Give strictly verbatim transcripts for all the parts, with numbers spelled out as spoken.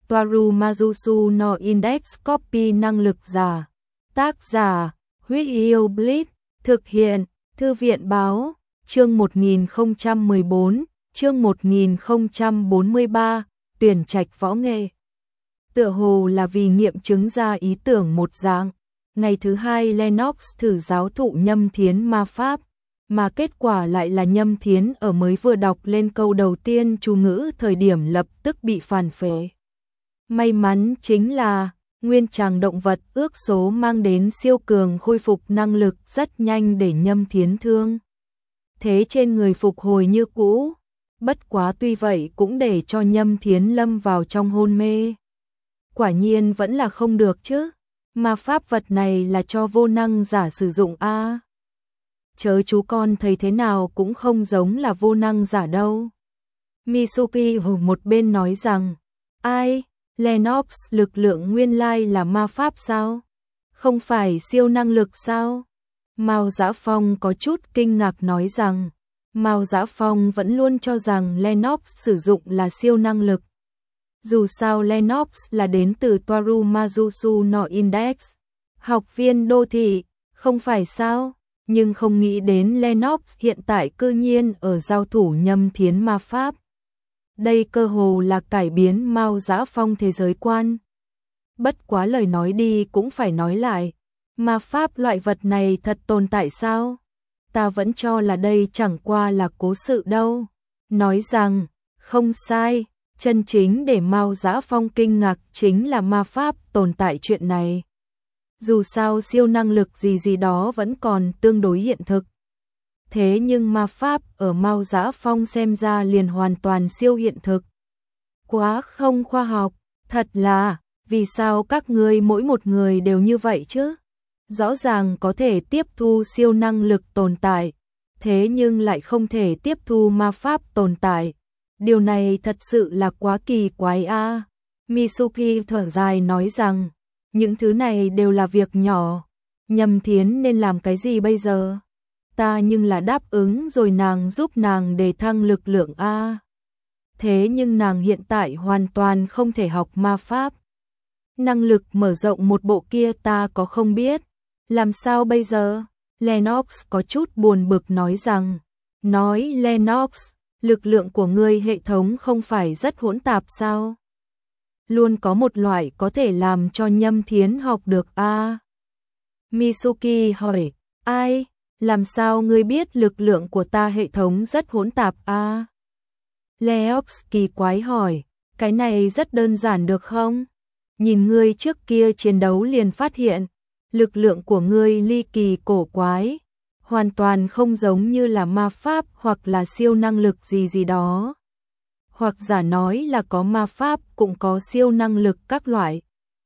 Toaru Majusu no Index Copy năng lực giả. Tác giả, Huyết Yêu Blitz, thực hiện, Thư viện báo, chương một nghìn không trăm mười bốn, chương một nghìn không trăm bốn mươi ba, tuyển trạch võ nghệ. Tựa hồ là vì nghiệm chứng ra ý tưởng một dạng, ngày thứ hai Lennox thử giáo thụ Nhâm Thiến ma pháp, mà kết quả lại là Nhâm Thiến ở mới vừa đọc lên câu đầu tiên chú ngữ thời điểm lập tức bị phản phệ. May mắn chính là nguyên tràng động vật ước số mang đến siêu cường khôi phục năng lực rất nhanh để Nhâm Thiến thương thế trên người phục hồi như cũ, bất quá tuy vậy cũng để cho Nhâm Thiến lâm vào trong hôn mê. Quả nhiên vẫn là không được chứ, mà pháp vật này là cho vô năng giả sử dụng a. À. Chớ chú con thấy thế nào cũng không giống là vô năng giả đâu. Mitsuki ở một bên nói rằng, ai, Lennox lực lượng nguyên lai là ma pháp sao? Không phải siêu năng lực sao? Mao Dã Phong có chút kinh ngạc nói rằng, Mao Dã Phong vẫn luôn cho rằng Lennox sử dụng là siêu năng lực. Dù sao Lennox là đến từ Toaru Majusu no Index, học viên đô thị, không phải sao? Nhưng không nghĩ đến Lennox hiện tại cư nhiên ở giao thủ Nhâm Thiến ma pháp. Đây cơ hồ là cải biến Mao Dã Phong thế giới quan. Bất quá lời nói đi cũng phải nói lại, ma pháp loại vật này thật tồn tại sao? Ta vẫn cho là đây chẳng qua là cố sự đâu. Nói rằng, không sai, chân chính để Mao Dã Phong kinh ngạc chính là ma pháp tồn tại chuyện này. Dù sao siêu năng lực gì gì đó vẫn còn tương đối hiện thực. Thế nhưng ma pháp ở Mao Dã Phong xem ra liền hoàn toàn siêu hiện thực. Quá không khoa học, thật là, vì sao các ngươi mỗi một người đều như vậy chứ? Rõ ràng có thể tiếp thu siêu năng lực tồn tại, thế nhưng lại không thể tiếp thu ma pháp tồn tại. Điều này thật sự là quá kỳ quái a. À. Mitsuki thở dài nói rằng, những thứ này đều là việc nhỏ. Nhâm Thiến nên làm cái gì bây giờ? Ta nhưng là đáp ứng rồi nàng giúp nàng đề thăng lực lượng a. Thế nhưng nàng hiện tại hoàn toàn không thể học ma pháp. Năng lực mở rộng một bộ kia ta có không biết. Làm sao bây giờ? Lennox có chút buồn bực nói rằng, nói Lennox, lực lượng của ngươi hệ thống không phải rất hỗn tạp sao? Luôn có một loại có thể làm cho Nhâm Thiến học được a. À? Mitsuki hỏi, ai? Làm sao ngươi biết lực lượng của ta hệ thống rất hỗn tạp a? À? Lennox kỳ quái hỏi, cái này rất đơn giản được không? Nhìn ngươi trước kia chiến đấu liền phát hiện, lực lượng của ngươi ly kỳ cổ quái, hoàn toàn không giống như là ma pháp hoặc là siêu năng lực gì gì đó. Hoặc giả nói là có ma pháp cũng có siêu năng lực các loại.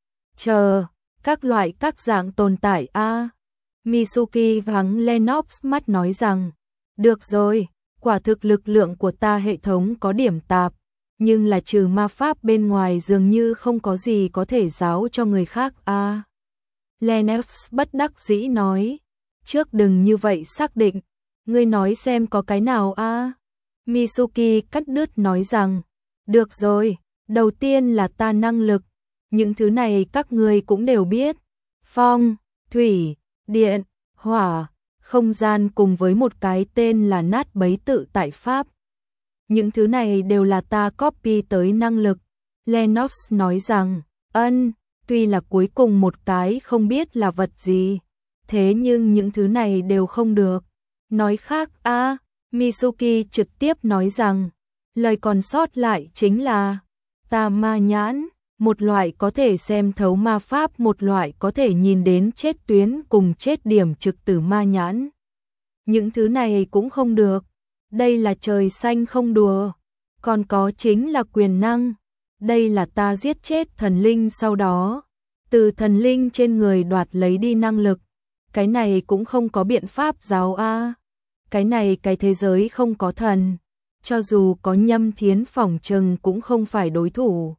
Chờ, các loại các dạng tồn tại a. À? Mitsuki vắng Lennox mắt nói rằng, được rồi, quả thực lực lượng của ta hệ thống có điểm tạp, nhưng là trừ ma pháp bên ngoài dường như không có gì có thể giáo cho người khác a. À? Lennox bất đắc dĩ nói, trước đừng như vậy xác định, ngươi nói xem có cái nào a. À? Mitsuki cắt đứt nói rằng, được rồi, đầu tiên là ta năng lực, những thứ này các ngươi cũng đều biết, phong, thủy, điện, hỏa, không gian cùng với một cái tên là nát bấy tự tại pháp. Những thứ này đều là ta copy tới năng lực. Lennox nói rằng, ân, tuy là cuối cùng một cái không biết là vật gì, thế nhưng những thứ này đều không được. Nói khác a, à, Mitsuki trực tiếp nói rằng, lời còn sót lại chính là, ta ma nhãn, một loại có thể xem thấu ma pháp, một loại có thể nhìn đến chết tuyến cùng chết điểm trực tử ma nhãn. Những thứ này cũng không được, đây là trời xanh không đùa, còn có chính là quyền năng, đây là ta giết chết thần linh sau đó, từ thần linh trên người đoạt lấy đi năng lực, cái này cũng không có biện pháp giáo a. À. Cái này cái thế giới không có thần, cho dù có Nhâm Thiến phỏng chừng cũng không phải đối thủ.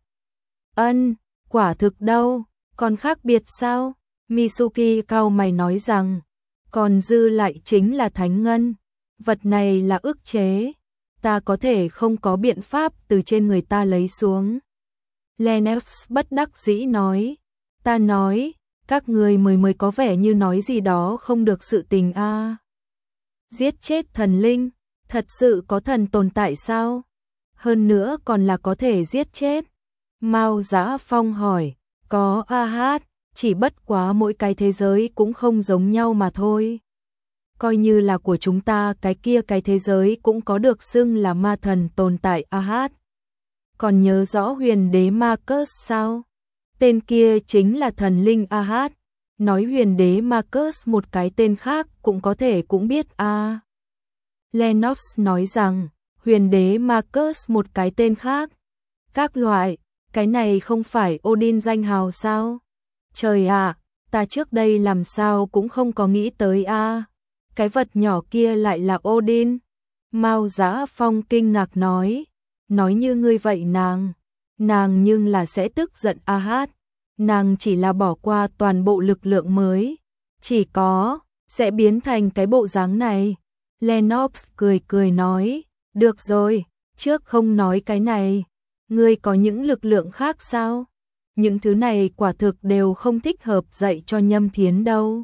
Ân, quả thực đâu, còn khác biệt sao? Mitsuki cau mày nói rằng, còn dư lại chính là thánh ngân, vật này là ức chế, ta có thể không có biện pháp từ trên người ta lấy xuống. Lennox bất đắc dĩ nói. Ta nói, các người mới mới có vẻ như nói gì đó không được sự tình a. À. Giết chết thần linh, thật sự có thần tồn tại sao? Hơn nữa còn là có thể giết chết. Mao Dã Phong hỏi, có a hát, chỉ bất quá mỗi cái thế giới cũng không giống nhau mà thôi. Coi như là của chúng ta cái kia cái thế giới cũng có được xưng là ma thần tồn tại a hát. Còn nhớ rõ huyền đế Marcus sao? Tên kia chính là thần linh a hát. Nói huyền đế Marcus một cái tên khác cũng có thể cũng biết a. À. Lennox nói rằng, huyền đế Marcus một cái tên khác. Các loại, cái này không phải Odin danh hào sao? Trời ạ, à, ta trước đây làm sao cũng không có nghĩ tới a. À. Cái vật nhỏ kia lại là Odin. Mao Dã Phong kinh ngạc nói, nói như ngươi vậy nàng, nàng nhưng là sẽ tức giận a hát. Nàng chỉ là bỏ qua toàn bộ lực lượng mới, chỉ có sẽ biến thành cái bộ dáng này. Lennox cười cười nói, được rồi, trước không nói cái này, ngươi có những lực lượng khác sao? Những thứ này quả thực đều không thích hợp dạy cho Nhâm Thiến đâu.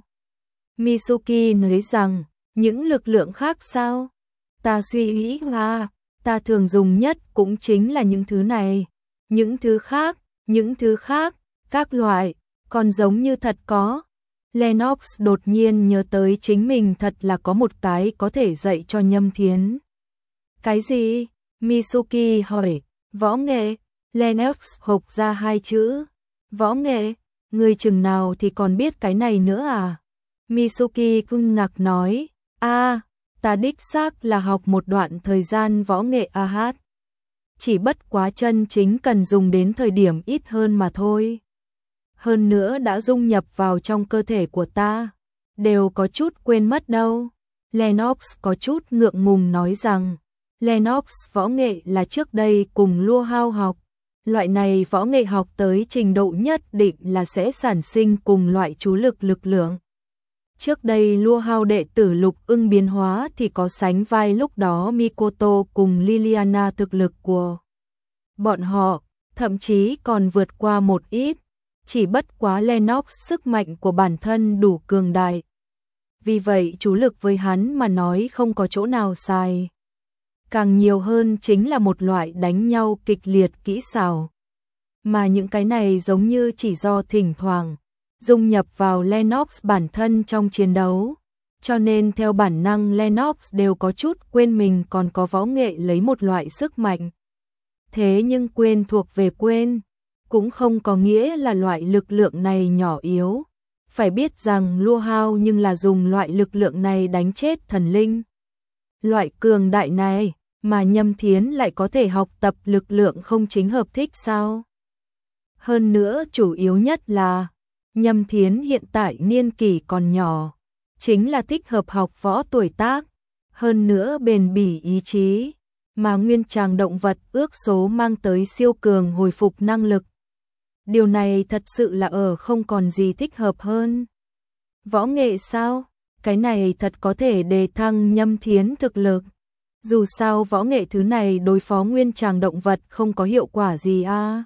Mitsuki nói rằng, những lực lượng khác sao? Ta suy nghĩ là, ta thường dùng nhất cũng chính là những thứ này. Những thứ khác, những thứ khác, các loại, còn giống như thật có. Lennox đột nhiên nhớ tới chính mình thật là có một cái có thể dạy cho Nhâm Thiến. Cái gì? Mitsuki hỏi, võ nghệ. Lennox hộc ra hai chữ. Võ nghệ, người chừng nào thì còn biết cái này nữa à? Mitsuki kinh ngạc nói, a, à, ta đích xác là học một đoạn thời gian võ nghệ a hát. Chỉ bất quá chân chính cần dùng đến thời điểm ít hơn mà thôi. Hơn nữa đã dung nhập vào trong cơ thể của ta, đều có chút quên mất đâu. Lennox có chút ngượng ngùng nói rằng, Lennox võ nghệ là trước đây cùng Lua Hao học. Loại này võ nghệ học tới trình độ nhất định là sẽ sản sinh cùng loại chú lực lực lượng. Trước đây Lua Hao đệ tử Lục Ưng biến hóa thì có sánh vai lúc đó Mikoto cùng Liliana thực lực của bọn họ, thậm chí còn vượt qua một ít. Chỉ bất quá Lennox sức mạnh của bản thân đủ cường đại. Vì vậy chú lực với hắn mà nói không có chỗ nào sai. Càng nhiều hơn chính là một loại đánh nhau kịch liệt kỹ xảo. Mà những cái này giống như chỉ do thỉnh thoảng dung nhập vào Lennox bản thân trong chiến đấu. Cho nên theo bản năng Lennox đều có chút quên mình còn có võ nghệ lấy một loại sức mạnh. Thế nhưng quên thuộc về quên, cũng không có nghĩa là loại lực lượng này nhỏ yếu. Phải biết rằng Lua Hao nhưng là dùng loại lực lượng này đánh chết thần linh. Loại cường đại này mà Nhâm Thiến lại có thể học tập lực lượng không chính hợp thích sao? Hơn nữa chủ yếu nhất là Nhâm Thiến hiện tại niên kỷ còn nhỏ, chính là thích hợp học võ tuổi tác, hơn nữa bền bỉ ý chí, mà nguyên tràng động vật ước số mang tới siêu cường hồi phục năng lực. Điều này thật sự là ở không còn gì thích hợp hơn. Võ nghệ sao? Cái này thật có thể đề thăng Nhâm Thiến thực lực. Dù sao võ nghệ thứ này đối phó nguyên tràng động vật không có hiệu quả gì a. À?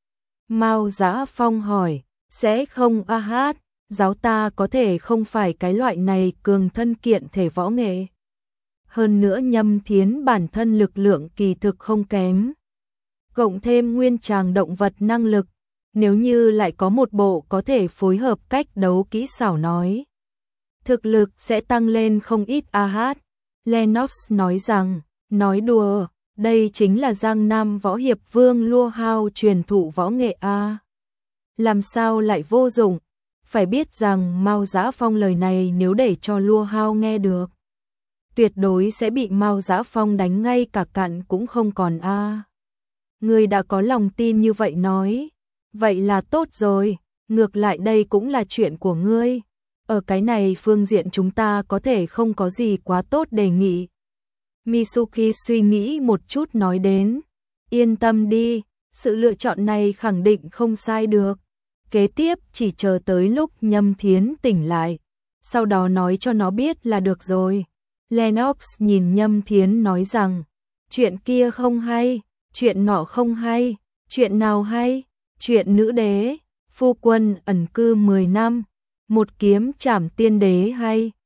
Mao Dã Phong hỏi, sẽ không a hát, giáo ta có thể không phải cái loại này cường thân kiện thể võ nghệ. Hơn nữa Nhâm Thiến bản thân lực lượng kỳ thực không kém. Cộng thêm nguyên tràng động vật năng lực, nếu như lại có một bộ có thể phối hợp cách đấu kỹ xảo nói, thực lực sẽ tăng lên không ít a hát. Lennox nói rằng, nói đùa, đây chính là Giang Nam võ hiệp vương Lua Hao truyền thụ võ nghệ a. Làm sao lại vô dụng? Phải biết rằng Mao Dã Phong lời này nếu để cho Lua Hao nghe được, tuyệt đối sẽ bị Mao Dã Phong đánh ngay cả cặn cũng không còn a. À. Người đã có lòng tin như vậy nói, vậy là tốt rồi, ngược lại đây cũng là chuyện của ngươi. Ở cái này phương diện chúng ta có thể không có gì quá tốt đề nghị. Mitsuki suy nghĩ một chút nói đến, yên tâm đi, sự lựa chọn này khẳng định không sai được. Kế tiếp chỉ chờ tới lúc Nhâm Thiến tỉnh lại, sau đó nói cho nó biết là được rồi. Lennox nhìn Nhâm Thiến nói rằng, chuyện kia không hay, chuyện nọ không hay, chuyện nào hay? Chuyện nữ đế, phu quân ẩn cư mười năm, một kiếm trảm tiên đế hay.